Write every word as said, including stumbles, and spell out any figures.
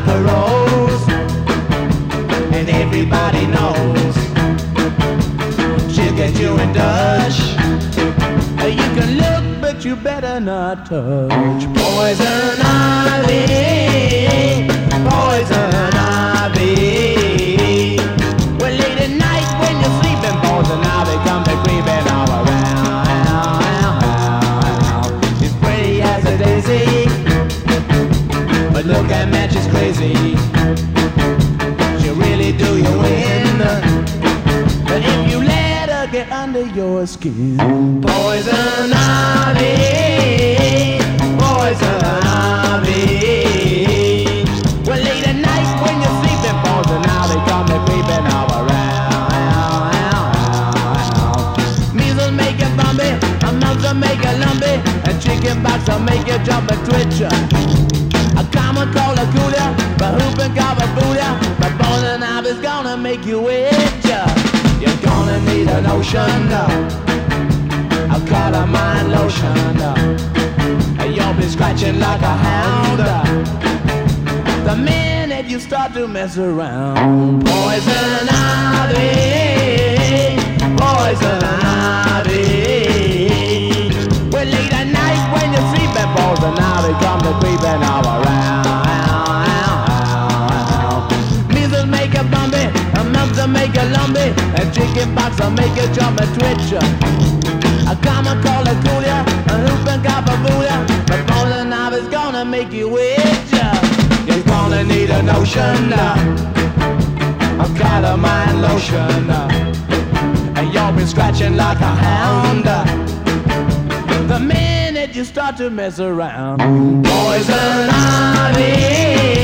like a rose, and everybody knows she'll get you in Dutch. You can look, but you better not touch. Poison ivy, poison ivy. Well, late at night when you're sleeping, poison ivy comes a creeping all around. She's pretty as a daisy, but look at man, she's crazy. She'll really do you in, but if you let her get under your skin. Poison ivy, poison ivy. Well, late at night when you're sleeping, poison ivy come to creeping all around. Measles make you bumpy, a mumps will make you lumpy, a chicken pox will make you jump and twitch. A common cold will cool ya, but whooping cough will fool ya, but poison ivy's gonna make you itch. You're gonna need a lotion, a calamine lotion. You'll be scratching like a hound the minute you start to mess around. Poison ivy, poison ivy. Well, late at night when you're sleeping, poison ivy comes to creeping all around. Measles make you bumpy, a mumps will make you lumpy, a chicken pox will make you jump and twitch. A common cold will cool ya, a whooping cough will fool ya, but poison ivy's gonna make you itch. You're gonna need a notion, a calamine lotion, and you'll be scratching like a hound the minute you start to mess around. Poison ivy.